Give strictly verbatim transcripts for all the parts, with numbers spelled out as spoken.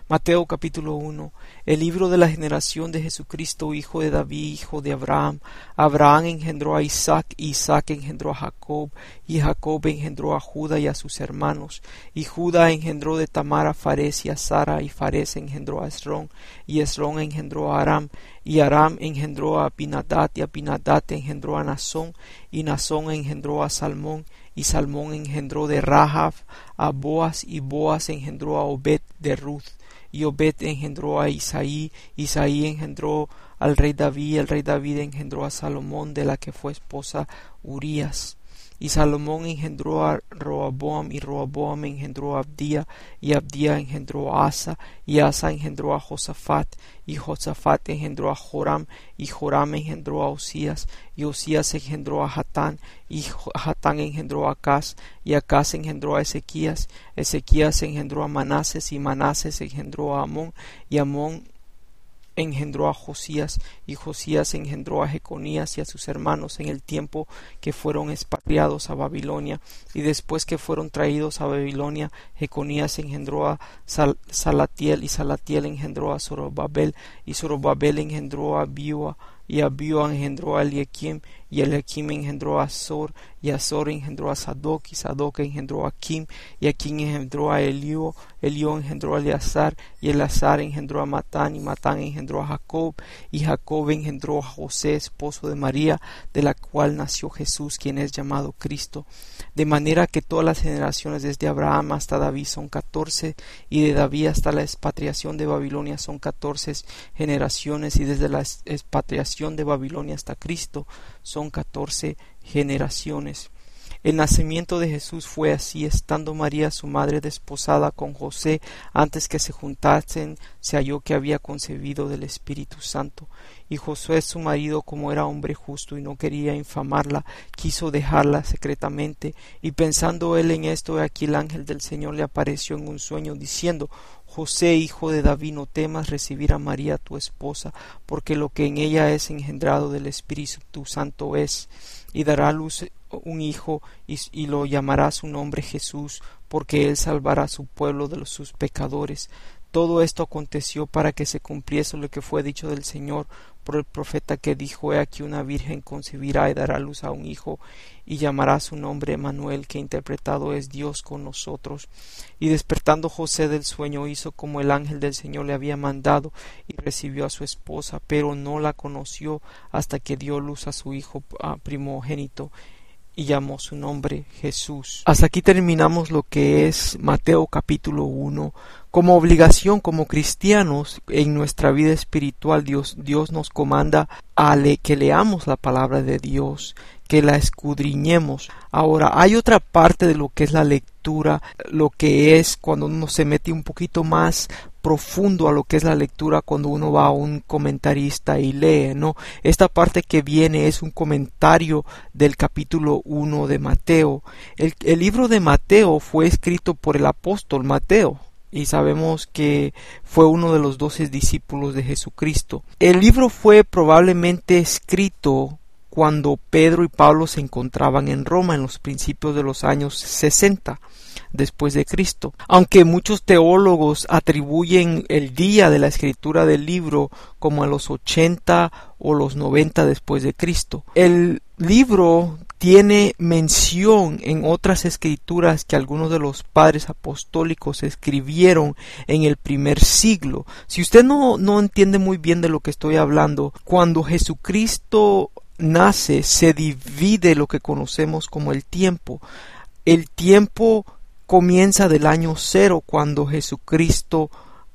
Mateo capítulo uno. El libro de la generación de Jesucristo, hijo de David, hijo de Abraham. Abraham engendró a Isaac, y Isaac engendró a Jacob, y Jacob engendró a Judá y a sus hermanos. Y Judá engendró de Tamar a Fares y a Sara, y Fares engendró a Esrón, y Esrón engendró a Aram, y Aram engendró a Abinadab, y Abinadab engendró a Nazón, y Nazón engendró a Salmón, y Salmón engendró de Rahab a Boaz, y Boaz engendró a Obed de Ruth. Y Obed engendró a Isaí, Isaí engendró al rey David, el rey David engendró a Salomón, de la que fue esposa Urías. Y Salomón engendró a Roboam, y Roboam engendró a Abdía, y Abdía engendró a Asa, y Asa engendró a Josafat, y Josafat engendró a Joram, y Joram engendró a Osías, y Osías engendró a Hatán, y Hatán engendró a Acaz, y Acaz engendró a Ezequías, Ezequías engendró a Manases, y Manases engendró a Amón, y Amón engendró a Josías, y Josías engendró a Jeconías y a sus hermanos en el tiempo que fueron expatriados a Babilonia. Y después que fueron traídos a Babilonia, Jeconías engendró a Sal Salatiel, y Salatiel engendró a Zorobabel, y Zorobabel engendró a Abiúa, y Abiúa engendró a Eliakim, y Eliakim engendró a Azor, y Azor engendró a Sadoc, y Sadoc engendró a Akim, y Akim engendró a Eliú, Eliú engendró a Eleazar, y Eleazar engendró a Matán, y Matán engendró a Jacob, y Jacob engendró a José, esposo de María, de la cual nació Jesús, quien es llamado Cristo. De manera que todas las generaciones desde Abraham hasta David son catorce, y de David hasta la expatriación de Babilonia son catorce generaciones, y desde la expatriación de Babilonia hasta Cristo son catorce generaciones. El nacimiento de Jesús fue así: estando María su madre desposada con José, antes que se juntasen, se halló que había concebido del Espíritu Santo. Y Josué su marido, como era hombre justo y no quería infamarla, quiso dejarla secretamente. Y pensando él en esto, aquí el ángel del Señor le apareció en un sueño, diciendo: José, hijo de David, no temas recibir a María tu esposa, porque lo que en ella es engendrado del Espíritu Santo es, y dará a luz un hijo, y, y lo llamará su nombre Jesús, porque él salvará a su pueblo de los, sus pecadores. Todo esto aconteció para que se cumpliese lo que fue dicho del Señor por el profeta, que dijo: He aquí una virgen concebirá y dará luz a un hijo, y llamará su nombre Emmanuel, que interpretado es Dios con nosotros. Y despertando José del sueño, hizo como el ángel del Señor le había mandado, y recibió a su esposa, pero no la conoció hasta que dio luz a su hijo primogénito, y llamó su nombre Jesús. Hasta aquí terminamos lo que es Mateo capítulo uno. Como obligación, como cristianos, en nuestra vida espiritual, Dios, Dios nos comanda a le, que leamos la palabra de Dios, que la escudriñemos. Ahora, hay otra parte de lo que es la lectura, lo que es cuando uno se mete un poquito más profundo a lo que es la lectura, cuando uno va a un comentarista y lee, ¿no? Esta parte que viene es un comentario del capítulo uno de Mateo. El, el libro de Mateo fue escrito por el apóstol Mateo, y sabemos que fue uno de los doce discípulos de Jesucristo. El libro fue probablemente escrito cuando Pedro y Pablo se encontraban en Roma en los principios de los años sesenta después de Cristo, aunque muchos teólogos atribuyen el día de la escritura del libro como a los ochenta o los noventa después de Cristo. El libro tiene mención en otras escrituras que algunos de los padres apostólicos escribieron en el primer siglo. Si usted no, no entiende muy bien de lo que estoy hablando, cuando Jesucristo nace, se divide lo que conocemos como el tiempo. El tiempo comienza del año cero, cuando Jesucristo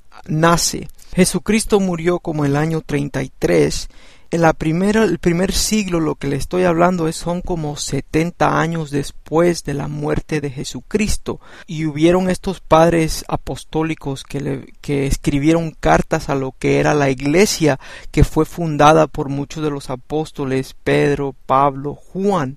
nace. Jesucristo murió como el año treinta y tres. En la primera, el primer siglo, lo que le estoy hablando es son como setenta años después de la muerte de Jesucristo, y hubieron estos padres apostólicos que, le, que escribieron cartas a lo que era la iglesia, que fue fundada por muchos de los apóstoles, Pedro, Pablo, Juan,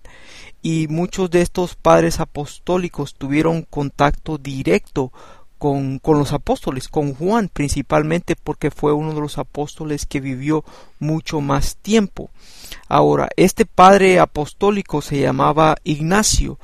y muchos de estos padres apostólicos tuvieron contacto directo Con, con los apóstoles, con Juan principalmente, porque fue uno de los apóstoles que vivió mucho más tiempo. Ahora, este padre apostólico se llamaba Ignacio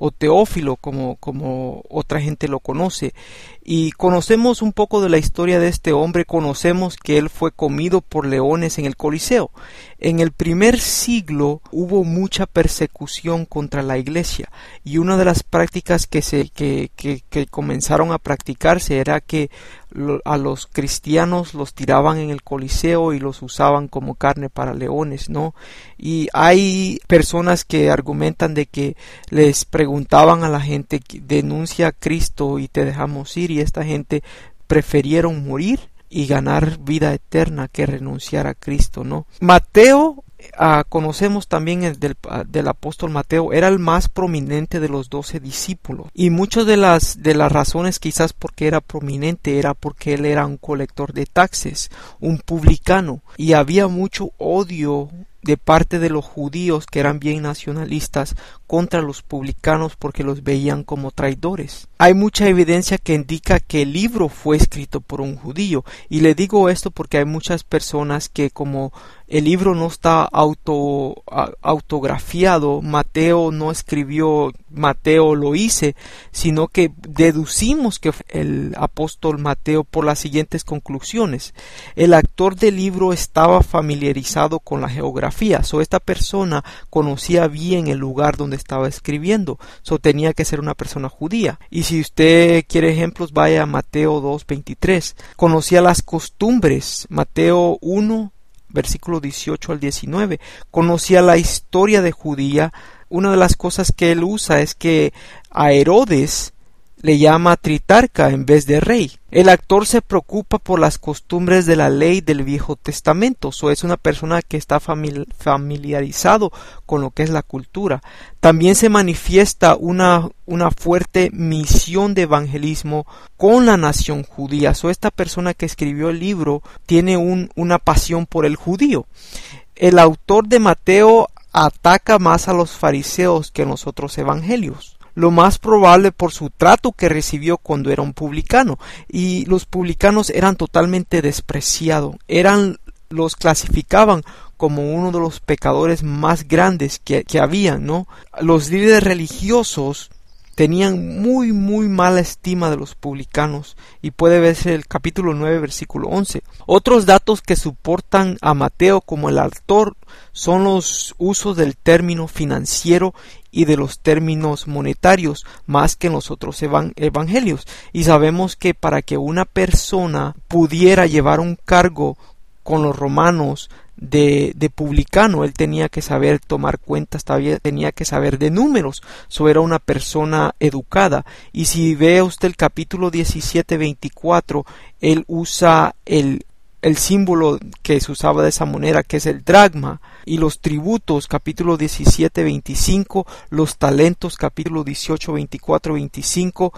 o Teófilo, como, como otra gente lo conoce. Y conocemos un poco de la historia de este hombre, conocemos que él fue comido por leones en el Coliseo. En el primer siglo hubo mucha persecución contra la iglesia, y una de las prácticas que se que, que, que comenzaron a practicarse era que lo, a los cristianos los tiraban en el Coliseo y los usaban como carne para leones, ¿no? Y hay personas que argumentan de que les preguntaban a la gente: denuncia a Cristo y te dejamos ir, y esta gente prefirieron morir y ganar vida eterna que renunciar a Cristo, ¿no? Mateo, uh, conocemos también el del, uh, del apóstol Mateo, era el más prominente de los doce discípulos, y muchas de las de las razones quizás porque era prominente era porque él era un colector de taxes, un publicano, y había mucho odio de parte de los judíos, que eran bien nacionalistas, contra los publicanos porque los veían como traidores. Hay mucha evidencia que indica que el libro fue escrito por un judío, y le digo esto porque hay muchas personas que, como el libro no está auto, autografiado, Mateo no escribió, Mateo lo hice, sino que deducimos que el apóstol Mateo por las siguientes conclusiones. El autor del libro estaba familiarizado con la geografía, so esta persona conocía bien el lugar donde estaba escribiendo, so tenía que ser una persona judía. Y si usted quiere ejemplos, vaya a Mateo dos veintitrés. Conocía las costumbres, Mateo uno versículo dieciocho al diecinueve. Conocía la historia de Judía. Una de las cosas que él usa es que a Herodes le llama tritarca en vez de rey. El actor se preocupa por las costumbres de la ley del Viejo Testamento, o so es una persona que está familiarizado con lo que es la cultura. También se manifiesta una, una fuerte misión de evangelismo con la nación judía. So esta persona que escribió el libro tiene un, una pasión por el judío. El autor de Mateo ataca más a los fariseos que en los otros evangelios, lo más probable por su trato que recibió cuando era un publicano, y los publicanos eran totalmente despreciados, eran, los clasificaban como uno de los pecadores más grandes que, que habían, ¿no? Los líderes religiosos tenían muy muy mala estima de los publicanos, y puede verse el capítulo nueve versículo once. Otros datos que soportan a Mateo como el autor son los usos del término financiero y de los términos monetarios más que en los otros evan- evangelios, y sabemos que para que una persona pudiera llevar un cargo con los romanos de, de publicano, él tenía que saber tomar cuentas, tenía que saber de números, so era una persona educada. Y si ve usted el capítulo diecisiete veinticuatro, él usa el el símbolo que se usaba de esa moneda, que es el dracma, y los tributos, capítulo diecisiete veinticinco, los talentos, capítulo dieciocho veinticuatro veinticinco.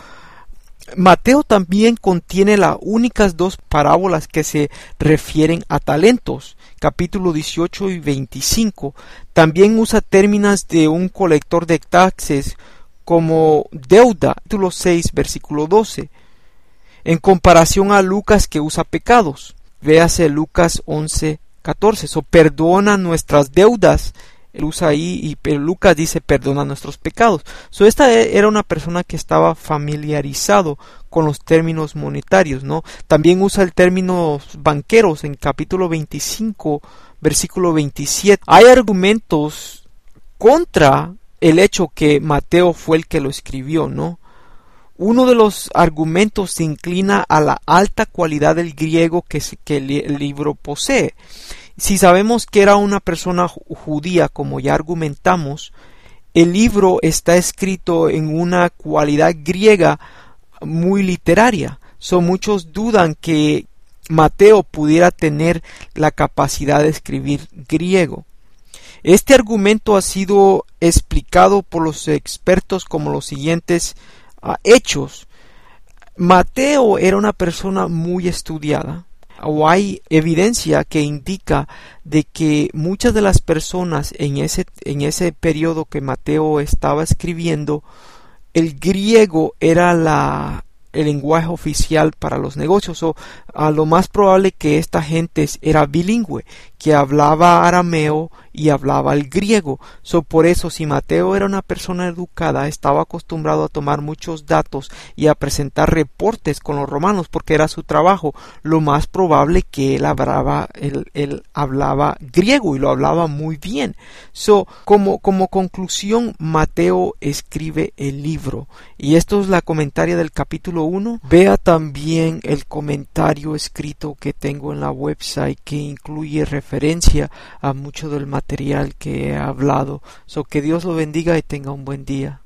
Mateo también contiene las únicas dos parábolas que se refieren a talentos, capítulo dieciocho y veinticinco. También usa términos de un colector de taxes como deuda, capítulo seis versículo doce, en comparación a Lucas, que usa pecados. Véase Lucas once catorce, so perdona nuestras deudas, él usa ahí, y Lucas dice perdona nuestros pecados. So esta era una persona que estaba familiarizado con los términos monetarios, ¿no? También usa el término banqueros en capítulo veinticinco versículo veintisiete. Hay argumentos contra el hecho que Mateo fue el que lo escribió, ¿no? Uno de los argumentos se inclina a la alta cualidad del griego que, que el libro posee. Si sabemos que era una persona judía, como ya argumentamos, el libro está escrito en una cualidad griega muy literaria. So, muchos dudan que Mateo pudiera tener la capacidad de escribir griego. Este argumento ha sido explicado por los expertos como los siguientes uh, hechos. Mateo era una persona muy estudiada, o hay evidencia que indica de que muchas de las personas en ese, en ese periodo que Mateo estaba escribiendo, el griego era la, el lenguaje oficial para los negocios, o a lo más probable que esta gente era bilingüe, que hablaba arameo y hablaba el griego. So, por eso, si Mateo era una persona educada, estaba acostumbrado a tomar muchos datos y a presentar reportes con los romanos porque era su trabajo, lo más probable que él hablaba, él, él hablaba griego y lo hablaba muy bien. So, como, como conclusión, Mateo escribe el libro. Y esto es la comentaria del capítulo uno. Vea también el comentario escrito que tengo en la website que incluye referencia a mucho del material que he hablado. So, que Dios lo bendiga y tenga un buen día.